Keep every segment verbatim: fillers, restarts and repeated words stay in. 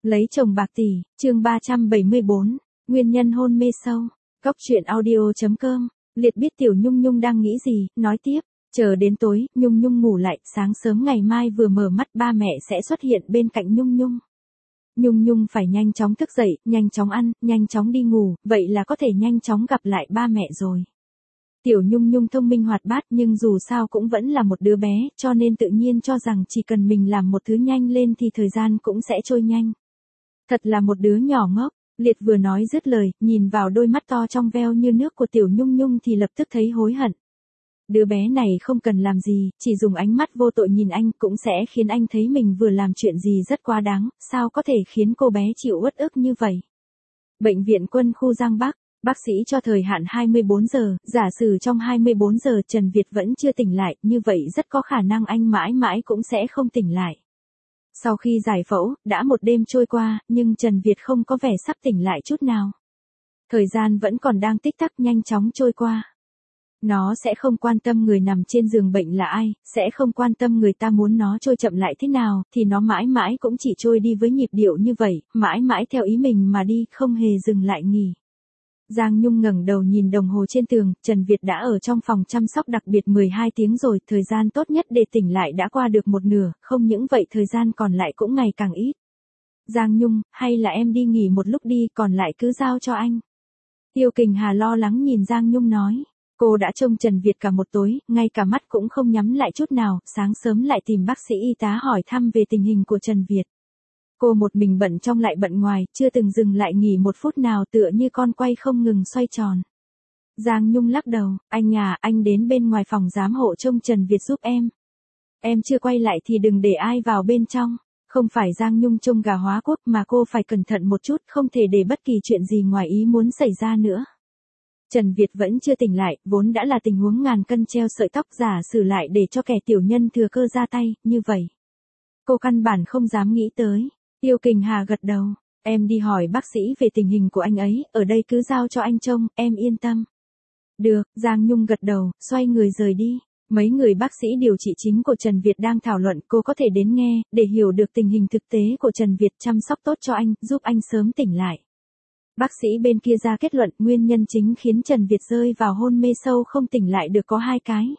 Lấy chồng bạc tỷ, chương ba trăm bảy mươi bốn, nguyên nhân hôn mê sâu. Cóc truyện audio chấm com, Liệt biết Tiểu Nhung Nhung đang nghĩ gì, nói tiếp, chờ đến tối, Nhung Nhung ngủ lại, sáng sớm ngày mai vừa mở mắt ba mẹ sẽ xuất hiện bên cạnh Nhung Nhung. Nhung Nhung phải nhanh chóng thức dậy, nhanh chóng ăn, nhanh chóng đi ngủ, vậy là có thể nhanh chóng gặp lại ba mẹ rồi. Tiểu Nhung Nhung thông minh hoạt bát nhưng dù sao cũng vẫn là một đứa bé, cho nên tự nhiên cho rằng chỉ cần mình làm một thứ nhanh lên thì thời gian cũng sẽ trôi nhanh. Thật là một đứa nhỏ ngốc, Liệt vừa nói dứt lời, nhìn vào đôi mắt to trong veo như nước của Tiểu Nhung Nhung thì lập tức thấy hối hận. Đứa bé này không cần làm gì, chỉ dùng ánh mắt vô tội nhìn anh cũng sẽ khiến anh thấy mình vừa làm chuyện gì rất quá đáng, sao có thể khiến cô bé chịu uất ức như vậy. Bệnh viện Quân khu Giang Bắc, bác sĩ cho thời hạn hai mươi bốn giờ, giả sử trong hai mươi bốn giờ Trần Việt vẫn chưa tỉnh lại, như vậy rất có khả năng anh mãi mãi cũng sẽ không tỉnh lại. Sau khi giải phẫu, đã một đêm trôi qua, nhưng Trần Việt không có vẻ sắp tỉnh lại chút nào. Thời gian vẫn còn đang tích tắc nhanh chóng trôi qua. Nó sẽ không quan tâm người nằm trên giường bệnh là ai, sẽ không quan tâm người ta muốn nó trôi chậm lại thế nào, thì nó mãi mãi cũng chỉ trôi đi với nhịp điệu như vậy, mãi mãi theo ý mình mà đi, không hề dừng lại nghỉ. Giang Nhung ngẩng đầu nhìn đồng hồ trên tường, Trần Việt đã ở trong phòng chăm sóc đặc biệt mười hai tiếng rồi, thời gian tốt nhất để tỉnh lại đã qua được một nửa, không những vậy thời gian còn lại cũng ngày càng ít. Giang Nhung, hay là em đi nghỉ một lúc đi, còn lại cứ giao cho anh. Tiêu Kình Hà lo lắng nhìn Giang Nhung nói. Cô đã trông Trần Việt cả một tối, ngay cả mắt cũng không nhắm lại chút nào, sáng sớm lại tìm bác sĩ y tá hỏi thăm về tình hình của Trần Việt. Cô một mình bận trong lại bận ngoài, chưa từng dừng lại nghỉ một phút nào, tựa như con quay không ngừng xoay tròn. Giang Nhung lắc đầu, anh à, anh đến bên ngoài phòng giám hộ trông Trần Việt giúp em. Em chưa quay lại thì đừng để ai vào bên trong. Không phải Giang Nhung trông gà hóa quốc mà cô phải cẩn thận một chút, không thể để bất kỳ chuyện gì ngoài ý muốn xảy ra nữa. Trần Việt vẫn chưa tỉnh lại, vốn đã là tình huống ngàn cân treo sợi tóc, giả sử lại để cho kẻ tiểu nhân thừa cơ ra tay, như vậy. Cô căn bản không dám nghĩ tới. Tiêu Kình Hà gật đầu, em đi hỏi bác sĩ về tình hình của anh ấy, ở đây cứ giao cho anh trông, em yên tâm. Được, Giang Nhung gật đầu, xoay người rời đi. Mấy người bác sĩ điều trị chính của Trần Việt đang thảo luận, cô có thể đến nghe, để hiểu được tình hình thực tế của Trần Việt, chăm sóc tốt cho anh, giúp anh sớm tỉnh lại. Bác sĩ bên kia ra kết luận, nguyên nhân chính khiến Trần Việt rơi vào hôn mê sâu không tỉnh lại được có hai cái.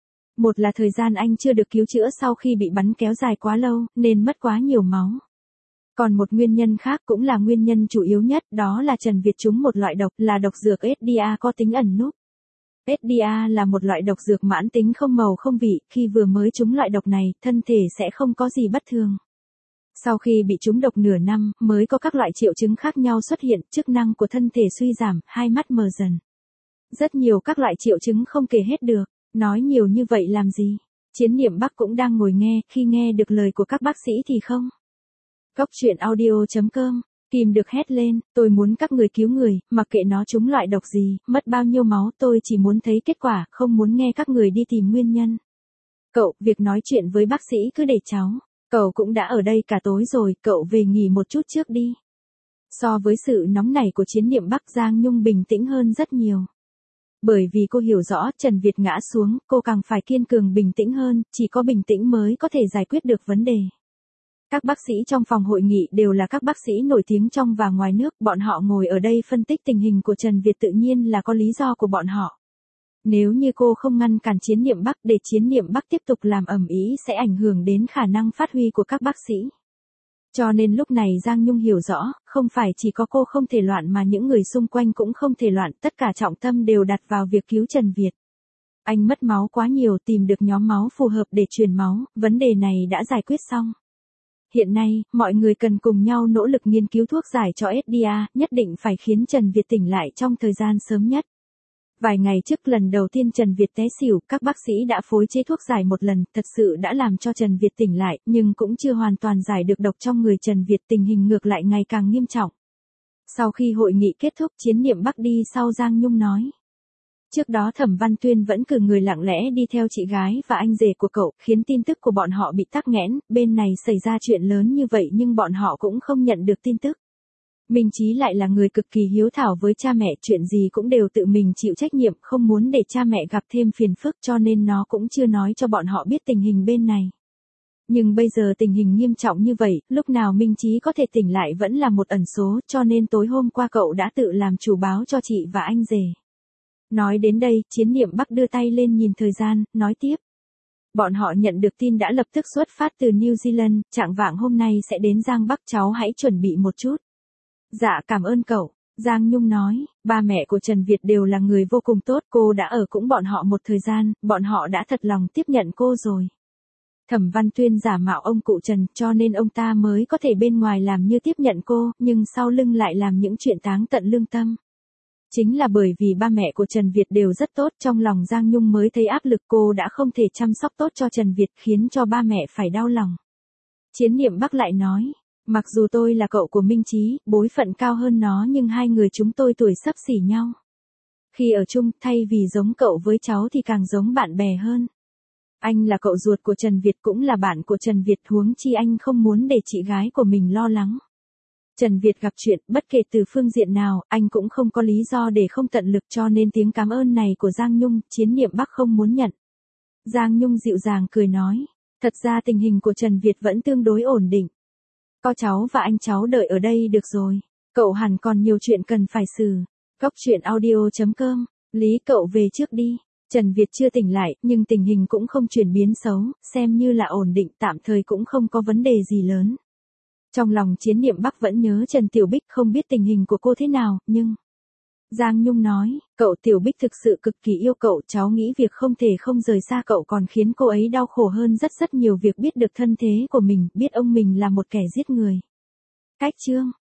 Một là thời gian anh chưa được cứu chữa sau khi bị bắn kéo dài quá lâu, nên mất quá nhiều máu. Còn một nguyên nhân khác cũng là nguyên nhân chủ yếu nhất, đó là Trần Việt trúng một loại độc, là độc dược ét đê a có tính ẩn núp. ét đê a là một loại độc dược mãn tính không màu không vị, khi vừa mới trúng loại độc này, thân thể sẽ không có gì bất thường. Sau khi bị trúng độc nửa năm, mới có các loại triệu chứng khác nhau xuất hiện, chức năng của thân thể suy giảm, hai mắt mờ dần. Rất nhiều các loại triệu chứng không kể hết được, nói nhiều như vậy làm gì? Chiến Niệm Bắc cũng đang ngồi nghe, khi nghe được lời của các bác sĩ thì không. Cóc truyện audio chấm com, Kìm được hét lên, tôi muốn các người cứu người, mặc kệ nó trúng loại độc gì, mất bao nhiêu máu, tôi chỉ muốn thấy kết quả, không muốn nghe các người đi tìm nguyên nhân. Cậu, việc nói chuyện với bác sĩ cứ để cháu. Cậu cũng đã ở đây cả tối rồi, cậu về nghỉ một chút trước đi. So với sự nóng nảy của Chiến Niệm Bắc, Giang Nhung bình tĩnh hơn rất nhiều. Bởi vì cô hiểu rõ, Trần Việt ngã xuống, cô càng phải kiên cường bình tĩnh hơn, chỉ có bình tĩnh mới có thể giải quyết được vấn đề. Các bác sĩ trong phòng hội nghị đều là các bác sĩ nổi tiếng trong và ngoài nước, bọn họ ngồi ở đây phân tích tình hình của Trần Việt tự nhiên là có lý do của bọn họ. Nếu như cô không ngăn cản Chiến Niệm Bắc để Chiến Niệm Bắc tiếp tục làm ầm ĩ sẽ ảnh hưởng đến khả năng phát huy của các bác sĩ. Cho nên lúc này Giang Nhung hiểu rõ, không phải chỉ có cô không thể loạn mà những người xung quanh cũng không thể loạn, tất cả trọng tâm đều đặt vào việc cứu Trần Việt. Anh mất máu quá nhiều, tìm được nhóm máu phù hợp để truyền máu, vấn đề này đã giải quyết xong. Hiện nay, mọi người cần cùng nhau nỗ lực nghiên cứu thuốc giải cho ét đê a, nhất định phải khiến Trần Việt tỉnh lại trong thời gian sớm nhất. Vài ngày trước lần đầu tiên Trần Việt té xỉu, các bác sĩ đã phối chế thuốc giải một lần, thật sự đã làm cho Trần Việt tỉnh lại, nhưng cũng chưa hoàn toàn giải được độc trong người Trần Việt, tình hình ngược lại ngày càng nghiêm trọng. Sau khi hội nghị kết thúc, Chiến Niệm Bắc đi sau Giang Nhung nói. Trước đó Thẩm Văn Tuyên vẫn cử người lặng lẽ đi theo chị gái và anh rể của cậu, khiến tin tức của bọn họ bị tắc nghẽn, bên này xảy ra chuyện lớn như vậy nhưng bọn họ cũng không nhận được tin tức. Minh Chí lại là người cực kỳ hiếu thảo với cha mẹ, chuyện gì cũng đều tự mình chịu trách nhiệm, không muốn để cha mẹ gặp thêm phiền phức cho nên nó cũng chưa nói cho bọn họ biết tình hình bên này. Nhưng bây giờ tình hình nghiêm trọng như vậy, lúc nào Minh Chí có thể tỉnh lại vẫn là một ẩn số, cho nên tối hôm qua cậu đã tự làm chủ báo cho chị và anh rể. Nói đến đây, Chiến Niệm Bắc đưa tay lên nhìn thời gian, nói tiếp. Bọn họ nhận được tin đã lập tức xuất phát từ New Zealand, chạng vạng hôm nay sẽ đến Giang Bắc, cháu hãy chuẩn bị một chút. Dạ cảm ơn cậu, Giang Nhung nói, ba mẹ của Trần Việt đều là người vô cùng tốt, cô đã ở cũng bọn họ một thời gian, bọn họ đã thật lòng tiếp nhận cô rồi. Thẩm Văn Tuyên giả mạo ông cụ Trần cho nên ông ta mới có thể bên ngoài làm như tiếp nhận cô, nhưng sau lưng lại làm những chuyện táng tận lương tâm. Chính là bởi vì ba mẹ của Trần Việt đều rất tốt, trong lòng Giang Nhung mới thấy áp lực, cô đã không thể chăm sóc tốt cho Trần Việt khiến cho ba mẹ phải đau lòng. Chiến Niệm Bắc lại nói, mặc dù tôi là cậu của Minh Chí, bối phận cao hơn nó nhưng hai người chúng tôi tuổi xấp xỉ nhau. Khi ở chung, thay vì giống cậu với cháu thì càng giống bạn bè hơn. Anh là cậu ruột của Trần Việt cũng là bạn của Trần Việt, huống chi anh không muốn để chị gái của mình lo lắng. Trần Việt gặp chuyện, bất kể từ phương diện nào, anh cũng không có lý do để không tận lực, cho nên tiếng cảm ơn này của Giang Nhung, Chiến Niệm Bắc không muốn nhận. Giang Nhung dịu dàng cười nói, thật ra tình hình của Trần Việt vẫn tương đối ổn định. Có cháu và anh cháu đợi ở đây được rồi, cậu hẳn còn nhiều chuyện cần phải xử. Cốc truyện audio chấm com, Lý cậu về trước đi. Trần Việt chưa tỉnh lại, nhưng tình hình cũng không chuyển biến xấu, xem như là ổn định, tạm thời cũng không có vấn đề gì lớn. Trong lòng Chiến Niệm Bắc vẫn nhớ Trần Tiểu Bích, không biết tình hình của cô thế nào, nhưng... Giang Nhung nói, cậu Tiểu Bích thực sự cực kỳ yêu cậu, cháu nghĩ việc không thể không rời xa cậu còn khiến cô ấy đau khổ hơn rất rất nhiều, việc biết được thân thế của mình, biết ông mình là một kẻ giết người. Cách chương